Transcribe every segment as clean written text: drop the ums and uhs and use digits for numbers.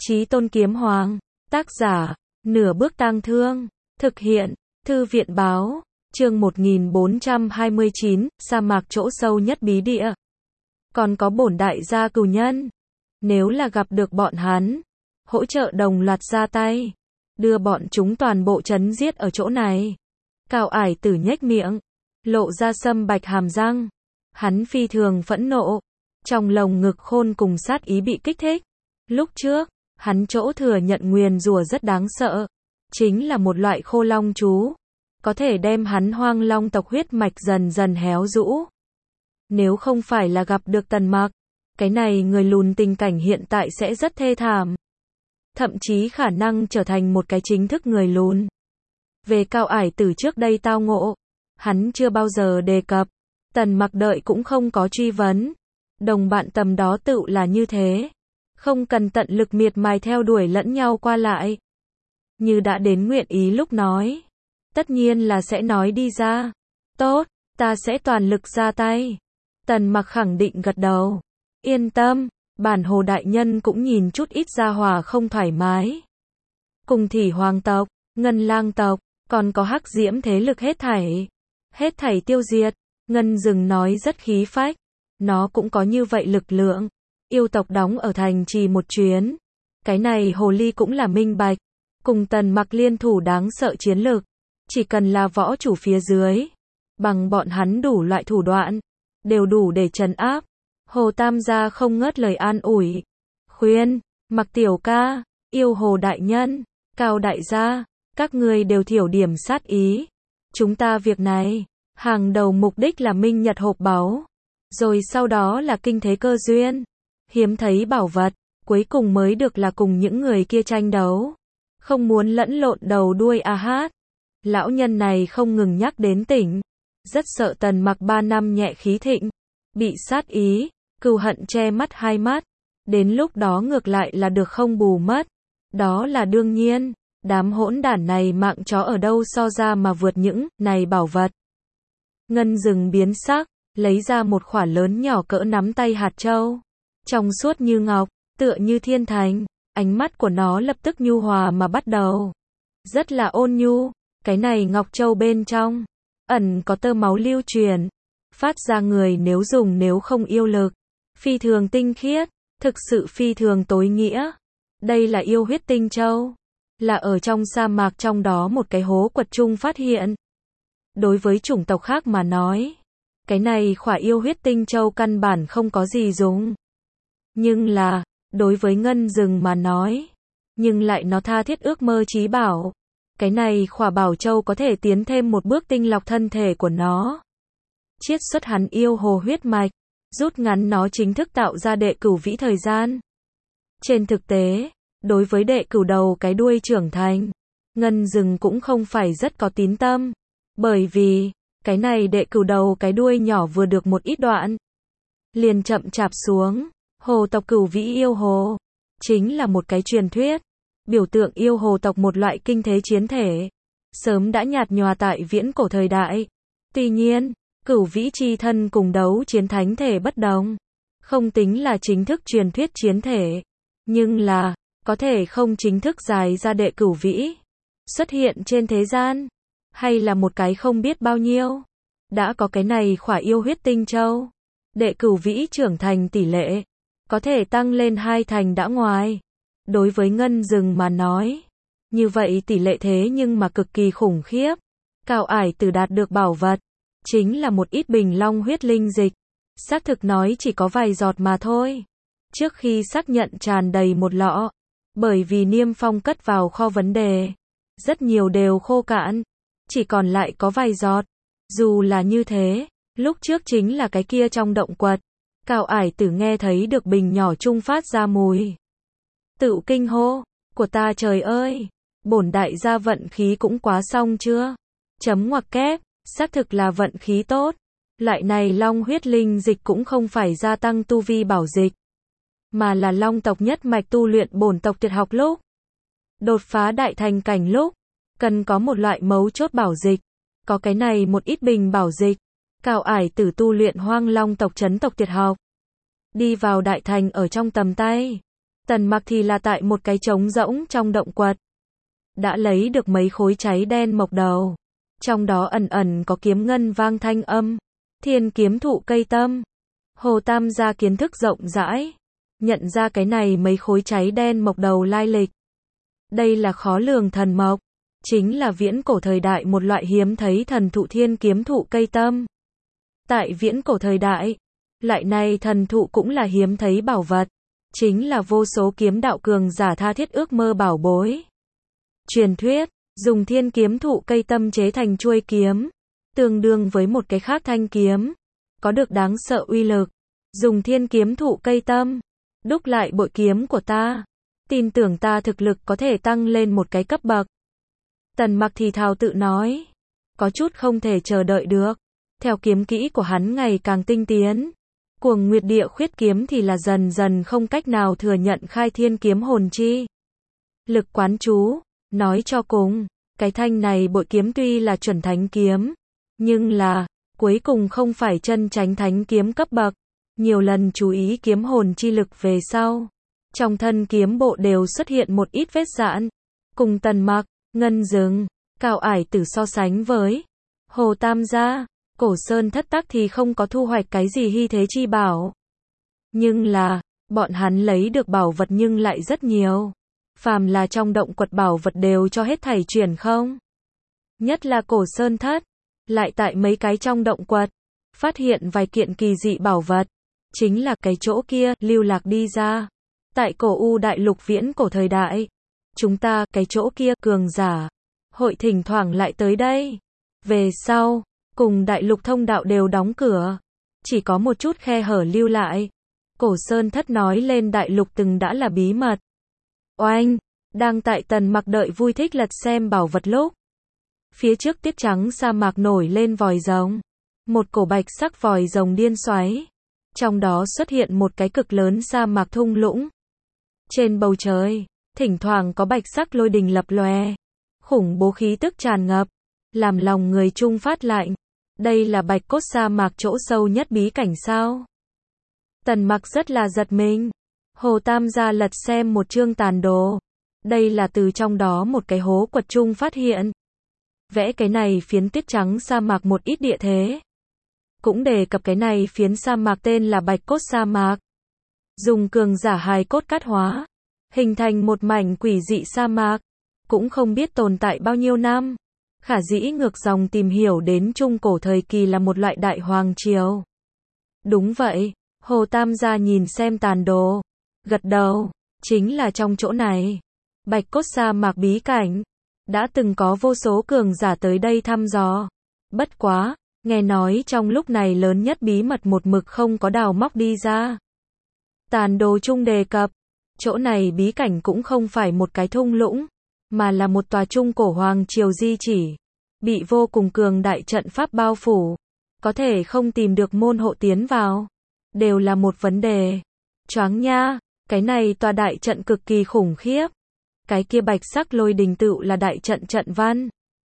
Chí Tôn Kiếm Hoàng. Tác giả, Nửa Bước Tang Thương. Thực hiện, Thư viện báo. Chương 1429, sa mạc chỗ sâu nhất bí địa. Còn có bổn đại gia cừu nhân. Nếu là gặp được bọn hắn, hỗ trợ đồng loạt ra tay, đưa bọn chúng toàn bộ chấn giết ở chỗ này. Cao Ải Tử nhếch miệng, lộ ra sâm bạch hàm răng. Hắn phi thường phẫn nộ, trong lồng ngực khôn cùng sát ý bị kích thích. Lúc trước, hắn chỗ thừa nhận nguyền rủa rất đáng sợ, chính là một loại khô long chú, có thể đem hắn hoang long tộc huyết mạch dần dần héo rũ. Nếu không phải là gặp được Tần Mặc, cái này người lùn tình cảnh hiện tại sẽ rất thê thảm. Thậm chí khả năng trở thành một cái chính thức người lùn. Về Cao Ải Tử trước đây tao ngộ, hắn chưa bao giờ đề cập, Tần Mặc đợi cũng không có truy vấn. Đồng bạn tầm đó tự là như thế, không cần tận lực miệt mài theo đuổi lẫn nhau qua lại. Như đã đến nguyện ý lúc nói, tất nhiên là sẽ nói đi ra. Tốt, ta sẽ toàn lực ra tay. Tần Mặc khẳng định gật đầu. Yên tâm, bản Hồ đại nhân cũng nhìn chút ít gia hỏa không thoải mái. Cùng Thỉ Hoàng tộc, Ngân Lang tộc, còn có Hắc Diễm thế lực hết thảy tiêu diệt. Ngân Dừng nói rất khí phách, nó cũng có như vậy lực lượng. Yêu tộc đóng ở thành trì một chuyến, cái này hồ ly cũng là minh bạch, cùng Tần Mặc liên thủ đáng sợ chiến lực, chỉ cần là võ chủ phía dưới, bằng bọn hắn đủ loại thủ đoạn, đều đủ để trấn áp. Hồ Tam gia không ngớt lời an ủi, khuyên, Mặc tiểu ca, Yêu Hồ đại nhân, Cao đại gia, các ngươi đều thiểu điểm sát ý. Chúng ta việc này, hàng đầu mục đích là minh nhật hộp báu, rồi sau đó là kinh thế cơ duyên, hiếm thấy bảo vật, cuối cùng mới được là cùng những người kia tranh đấu. Không muốn lẫn lộn đầu đuôi a hát. Lão nhân này không ngừng nhắc đến tỉnh, rất sợ Tần Mặc 3 năm nhẹ khí thịnh, bị sát ý, cừu hận che mắt hai mắt, đến lúc đó ngược lại là được không bù mất. Đó là đương nhiên, đám hỗn đản này mạng chó ở đâu so ra mà vượt những này bảo vật. Ngân Dừng biến sắc, lấy ra một quả lớn nhỏ cỡ nắm tay hạt châu, trong suốt như ngọc, tựa như thiên thành. Ánh mắt của nó lập tức nhu hòa mà bắt đầu, rất là ôn nhu. Cái này ngọc châu bên trong ẩn có tơ máu lưu truyền, phát ra người nếu dùng nếu không yêu lực, phi thường tinh khiết, thực sự phi thường tối nghĩa. Đây là yêu huyết tinh châu, là ở trong sa mạc trong đó một cái hố quật trung phát hiện. Đối với chủng tộc khác mà nói, cái này khỏa yêu huyết tinh châu căn bản không có gì dùng. Nhưng là, đối với Ngân Dừng mà nói, nhưng lại nó tha thiết ước mơ chí bảo. Cái này khỏa bảo châu có thể tiến thêm một bước tinh lọc thân thể của nó, chiết xuất hắn yêu hồ huyết mạch, rút ngắn nó chính thức tạo ra đệ cửu vĩ thời gian. Trên thực tế, đối với đệ cửu đầu cái đuôi trưởng thành, Ngân Dừng cũng không phải rất có tín tâm, bởi vì cái này đệ cửu đầu cái đuôi nhỏ vừa được một ít đoạn, liền chậm chạp xuống. Hồ tộc cửu vĩ yêu hồ, chính là một cái truyền thuyết, biểu tượng yêu hồ tộc một loại kinh thế chiến thể, sớm đã nhạt nhòa tại viễn cổ thời đại. Tuy nhiên, cửu vĩ chi thân cùng đấu chiến thánh thể bất đồng, không tính là chính thức truyền thuyết chiến thể, nhưng là, có thể không chính thức dài ra đệ cửu vĩ, xuất hiện trên thế gian, hay là một cái không biết bao nhiêu. Đã có cái này khỏa yêu huyết tinh châu, đệ cửu vĩ trưởng thành tỷ lệ có thể tăng lên 2 thành đã ngoài. Đối với Ngân Dừng mà nói, như vậy tỷ lệ thế nhưng mà cực kỳ khủng khiếp. Cao Ải Tử đạt được bảo vật, chính là một ít bình long huyết linh dịch. Xác thực nói chỉ có vài giọt mà thôi. Trước khi xác nhận tràn đầy một lọ, bởi vì Niêm Phong cất vào kho vấn đề, rất nhiều đều khô cạn, chỉ còn lại có vài giọt. Dù là như thế, lúc trước chính là cái kia trong động quật, Cao Ải Tử nghe thấy được bình nhỏ trung phát ra mùi. Tự kinh hô, của ta trời ơi, bổn đại gia vận khí cũng quá xong chưa? Chấm ngoặc kép, xác thực là vận khí tốt. Loại này long huyết linh dịch cũng không phải gia tăng tu vi bảo dịch, mà là long tộc nhất mạch tu luyện bổn tộc tuyệt học lúc đột phá đại thành cảnh lúc, cần có một loại mấu chốt bảo dịch. Có cái này một ít bình bảo dịch, Cao Ải Tử tu luyện hoang long tộc chấn tộc tuyệt học, đi vào đại thành ở trong tầm tay. Tần Mặc thì là tại một cái trống rỗng trong động quật. Đã lấy được mấy khối cháy đen mộc đầu. Trong đó ẩn ẩn có kiếm ngân vang thanh âm. Thiên kiếm thụ cây tâm. Hồ Tam gia kiến thức rộng rãi. Nhận ra cái này mấy khối cháy đen mộc đầu lai lịch. Đây là khó lường thần mộc. Chính là viễn cổ thời đại một loại hiếm thấy thần thụ thiên kiếm thụ cây tâm. Tại viễn cổ thời đại, loại này thần thụ cũng là hiếm thấy bảo vật. Chính là vô số kiếm đạo cường giả tha thiết ước mơ bảo bối. Truyền thuyết, dùng thiên kiếm thụ cây tâm chế thành chuôi kiếm, tương đương với một cái khác thanh kiếm, có được đáng sợ uy lực. Dùng thiên kiếm thụ cây tâm, đúc lại bội kiếm của ta, tin tưởng ta thực lực có thể tăng lên một cái cấp bậc. Tần Mặc thì thào tự nói, có chút không thể chờ đợi được. Theo kiếm kỹ của hắn ngày càng tinh tiến, Cuồng Nguyệt Địa Khuyết kiếm thì là dần dần không cách nào thừa nhận khai thiên kiếm hồn chi. Lực quán chú, nói cho cùng, cái thanh này bội kiếm tuy là chuẩn thánh kiếm, nhưng là, cuối cùng không phải chân chánh thánh kiếm cấp bậc. Nhiều lần chú ý kiếm hồn chi lực về sau, trong thân kiếm bộ đều xuất hiện một ít vết giãn. Cùng Tần Mặc, Ngân Dừng, Cao Ải Tử so sánh với Hồ Tam gia, Cổ Sơn Thất Tác thì không có thu hoạch cái gì hy thế chi bảo. Nhưng là, bọn hắn lấy được bảo vật nhưng lại rất nhiều. Phàm là trong động quật bảo vật đều cho hết thảy chuyển không. Nhất là Cổ Sơn Thất, lại tại mấy cái trong động quật, phát hiện vài kiện kỳ dị bảo vật. Chính là cái chỗ kia, lưu lạc đi ra. Tại cổ U đại lục viễn cổ thời đại, chúng ta, cái chỗ kia, cường giả, hội thỉnh thoảng lại tới đây. Về sau, cùng đại lục thông đạo đều đóng cửa. Chỉ có một chút khe hở lưu lại. Cổ Sơn Thất nói lên đại lục từng đã là bí mật. Oanh, đang tại Tần Mặc đợi vui thích lật xem bảo vật lúc. Phía trước tuyết trắng sa mạc nổi lên vòi rồng. Một cổ bạch sắc vòi rồng điên xoáy. Trong đó xuất hiện một cái cực lớn sa mạc thung lũng. Trên bầu trời, thỉnh thoảng có bạch sắc lôi đình lập lòe. Khủng bố khí tức tràn ngập, làm lòng người trung phát lạnh. Đây là bạch cốt sa mạc chỗ sâu nhất bí cảnh sao? Tần Mặc rất là giật mình. Hồ Tam gia lật xem một chương tàn đồ. Đây là từ trong đó một cái hố quật trung phát hiện. Vẽ cái này phiến tuyết trắng sa mạc một ít địa thế. Cũng đề cập cái này phiến sa mạc tên là bạch cốt sa mạc. Dùng cường giả hài cốt cát hóa, hình thành một mảnh quỷ dị sa mạc. Cũng không biết tồn tại bao nhiêu năm. Khả dĩ ngược dòng tìm hiểu đến trung cổ thời kỳ là một loại đại hoàng triều. Đúng vậy, Hồ Tam gia nhìn xem tàn đồ, gật đầu, chính là trong chỗ này. Bạch cốt sa mạc bí cảnh, đã từng có vô số cường giả tới đây thăm dò. Bất quá, nghe nói trong lúc này lớn nhất bí mật một mực không có đào móc đi ra. Tàn đồ chung đề cập, chỗ này bí cảnh cũng không phải một cái thung lũng, mà là một tòa trung cổ hoàng triều di chỉ, bị vô cùng cường đại trận pháp bao phủ, có thể không tìm được môn hộ tiến vào, đều là một vấn đề. Choáng nha, cái này tòa đại trận cực kỳ khủng khiếp. Cái kia bạch sắc lôi đình tựu là đại trận trận văn.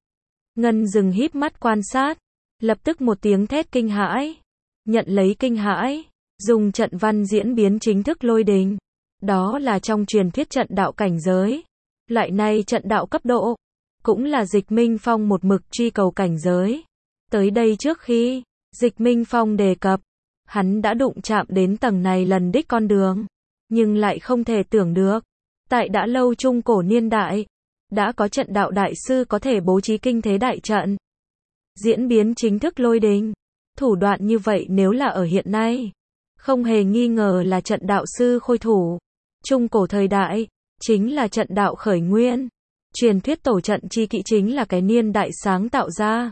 Ngân Dừng híp mắt quan sát, lập tức một tiếng thét kinh hãi. Nhận lấy kinh hãi, dùng trận văn diễn biến chính thức lôi đình. Đó là trong truyền thuyết trận đạo cảnh giới. Loại này trận đạo cấp độ, cũng là Dịch Minh Phong một mực truy cầu cảnh giới. Tới đây trước khi, Dịch Minh Phong đề cập, hắn đã đụng chạm đến tầng này lần đích con đường. Nhưng lại không thể tưởng được, tại đã lâu trung cổ niên đại, đã có trận đạo đại sư có thể bố trí kinh thế đại trận. Diễn biến chính thức lôi đình. Thủ đoạn như vậy nếu là ở hiện nay, không hề nghi ngờ là trận đạo sư khôi thủ. Trung cổ thời đại, chính là trận đạo khởi nguyên. Truyền thuyết tổ trận chi kỵ chính là cái niên đại sáng tạo ra.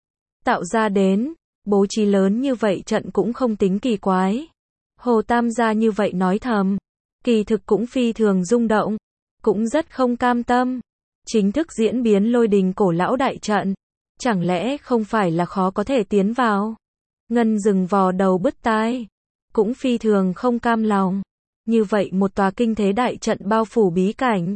Tạo ra đến, bố trí lớn như vậy trận cũng không tính kỳ quái. Hồ Tam gia như vậy nói thầm, kỳ thực cũng phi thường rung động, cũng rất không cam tâm. Chính thức diễn biến lôi đình cổ lão đại trận, chẳng lẽ không phải là khó có thể tiến vào? Ngân Dừng vò đầu bứt tai, cũng phi thường không cam lòng. Như vậy một tòa kinh thế đại trận bao phủ bí cảnh,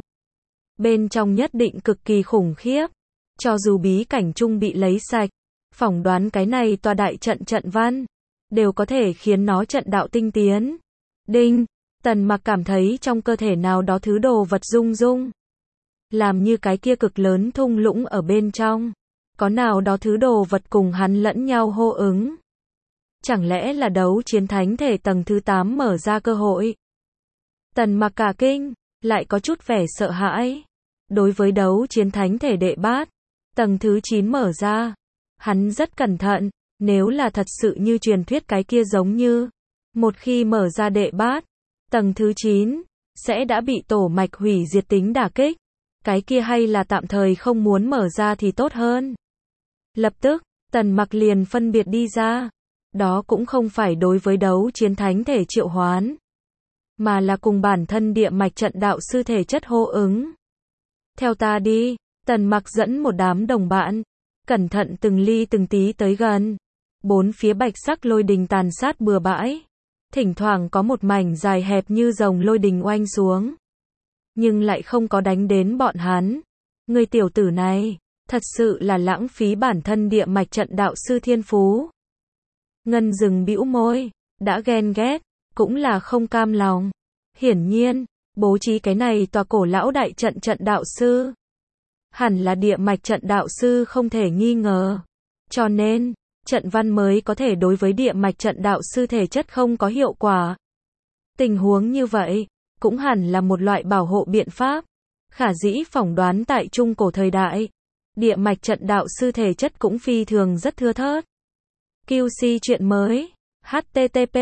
bên trong nhất định cực kỳ khủng khiếp. Cho dù bí cảnh chung bị lấy sạch, phỏng đoán cái này tòa đại trận trận văn, đều có thể khiến nó trận đạo tinh tiến. Đinh, Tần Mặc cảm thấy trong cơ thể nào đó thứ đồ vật rung rung. Làm như cái kia cực lớn thung lũng ở bên trong. Có nào đó thứ đồ vật cùng hắn lẫn nhau hô ứng. Chẳng lẽ là đấu chiến thánh thể tầng thứ 8 mở ra cơ hội? Tần Mặc cả kinh, lại có chút vẻ sợ hãi. Đối với đấu chiến thánh thể đệ bát, tầng thứ 9 mở ra, hắn rất cẩn thận, nếu là thật sự như truyền thuyết cái kia giống như, một khi mở ra đệ bát, tầng thứ 9, sẽ đã bị tổ mạch hủy diệt tính đả kích, cái kia hay là tạm thời không muốn mở ra thì tốt hơn. Lập tức, Tần Mặc liền phân biệt đi ra, đó cũng không phải đối với đấu chiến thánh thể triệu hoán, mà là cùng bản thân địa mạch trận đạo sư thể chất hô ứng. Theo ta đi, Tần Mặc dẫn một đám đồng bạn, cẩn thận từng ly từng tí tới gần. Bốn phía bạch sắc lôi đình tàn sát bừa bãi. Thỉnh thoảng có một mảnh dài hẹp như rồng lôi đình oanh xuống. Nhưng lại không có đánh đến bọn hắn. Người tiểu tử này, thật sự là lãng phí bản thân địa mạch trận đạo sư thiên phú. Ngân Dừng bĩu môi, đã ghen ghét, cũng là không cam lòng. Hiển nhiên, bố trí cái này tòa cổ lão đại trận trận đạo sư. Hẳn là địa mạch trận đạo sư không thể nghi ngờ. Cho nên, trận văn mới có thể đối với địa mạch trận đạo sư thể chất không có hiệu quả. Tình huống như vậy, cũng hẳn là một loại bảo hộ biện pháp. Khả dĩ phỏng đoán tại trung cổ thời đại, địa mạch trận đạo sư thể chất cũng phi thường rất thưa thớt. QC chuyện mới, http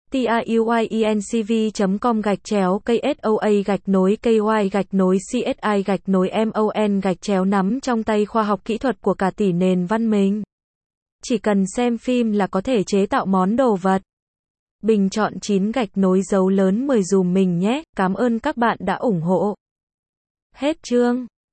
tiuyincv.com/KSOA-KY-CSI-MON nắm trong tay khoa học kỹ thuật của cả tỷ nền văn minh. Chỉ cần xem phim là có thể chế tạo món đồ vật. Bình chọn 9 dấu lớn 10 dùm mình nhé, cảm ơn các bạn đã ủng hộ. Hết chương.